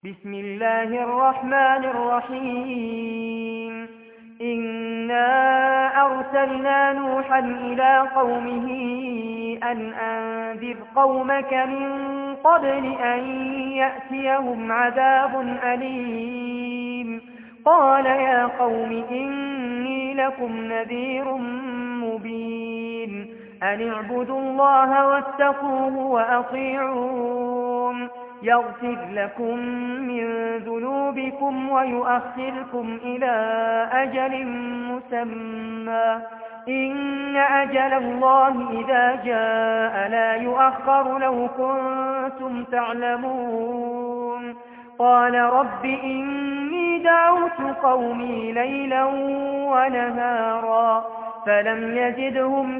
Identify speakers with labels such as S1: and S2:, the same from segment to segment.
S1: بسم الله الرحمن الرحيم إنا أرسلنا نوحا إلى قومه أن أنذر قومك من قبل أن يأتيهم عذاب أليم قال يا قوم إني لكم نذير مبين أن اعبدوا الله واتقوه وأطيعون يغفر لكم من ذنوبكم ويؤخركم إلى أجل مسمى إن أجل الله إذا جاء لا يؤخر لو كنتم تعلمون قال رب إني دعوت قومي ليلا ونهارا فلم يزدهم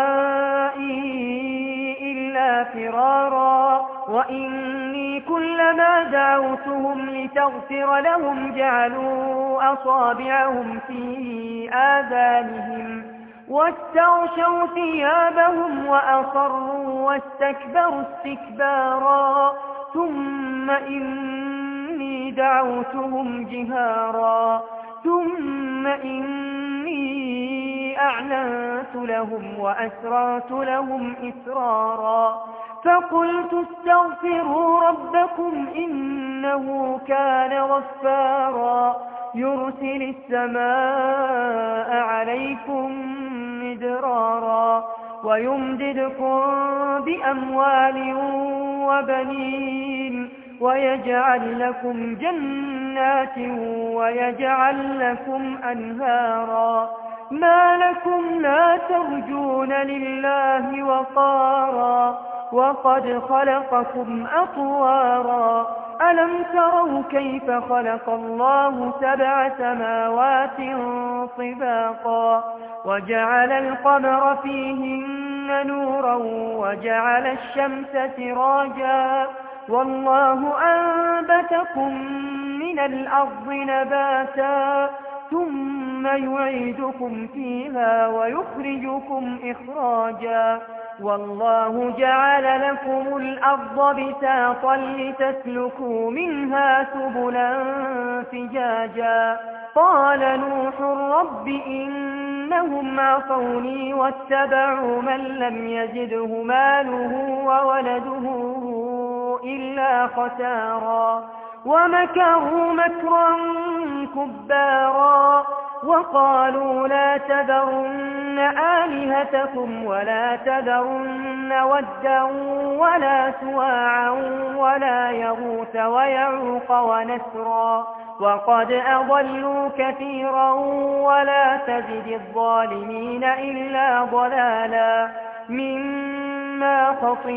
S1: دعائي إلا فرارا وإني كلما دعوتهم لتغفر لهم جعلوا أصابعهم في آذانهم واستغشوا ثيابهم وأصروا واستكبروا استكبارا ثم إني دعوتهم جهارا ثم إني أعلنت لهم وأسررت لهم إسرارا فقلت استغفروا ربكم إنه كان غفارا يرسل السماء عليكم مدرارا ويمددكم بأموال وبنين ويجعل لكم جنات ويجعل لكم أنهارا ما لكم لا ترجون لله وقارا وقد خلقكم أطوارا ألم تروا كيف خلق الله 7 سماوات طباقا وجعل القمر فيهن نورا وجعل الشمس سراجا والله أنبتكم من الأرض نباتا ثم يعيدكم فيها ويخرجكم إخراجا والله جعل لكم الأرض بساطا لتسلكوا منها سبلا فجاجا قال نوح رب إنهم عصوني واتبعوا من لم يزده ماله وولده إلا خسارا ومكروا مكرا كبارا وقالوا لا تذرن آلهتكم ولا تذرن ودا ولا سواعا ولا يغوث ويعوق ونسرا وقد أضلوا كثيرا ولا تزد الظالمين إلا ضلالا مما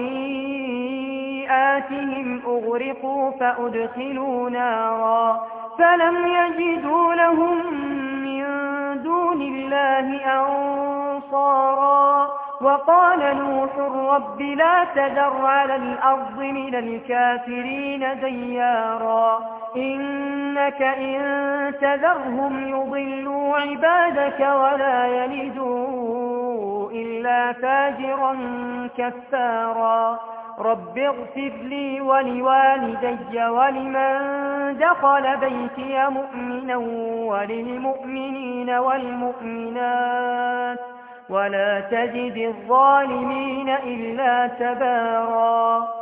S1: خطيئاتهم أغرقوا فأدخلوا نارا فلم يجدوا لهم من دون الله أنصارا وقال نوح رب لا تذر على الأرض من الكافرين ديارا إنك إن تذرهم يضلوا عبادك ولا يلدوا إلا فاجرا كفارا رب اغفر لي ولوالدي ولمن دخل بيتي مؤمنا وللمؤمنين والمؤمنات ولا تزد الظالمين إلا تبارا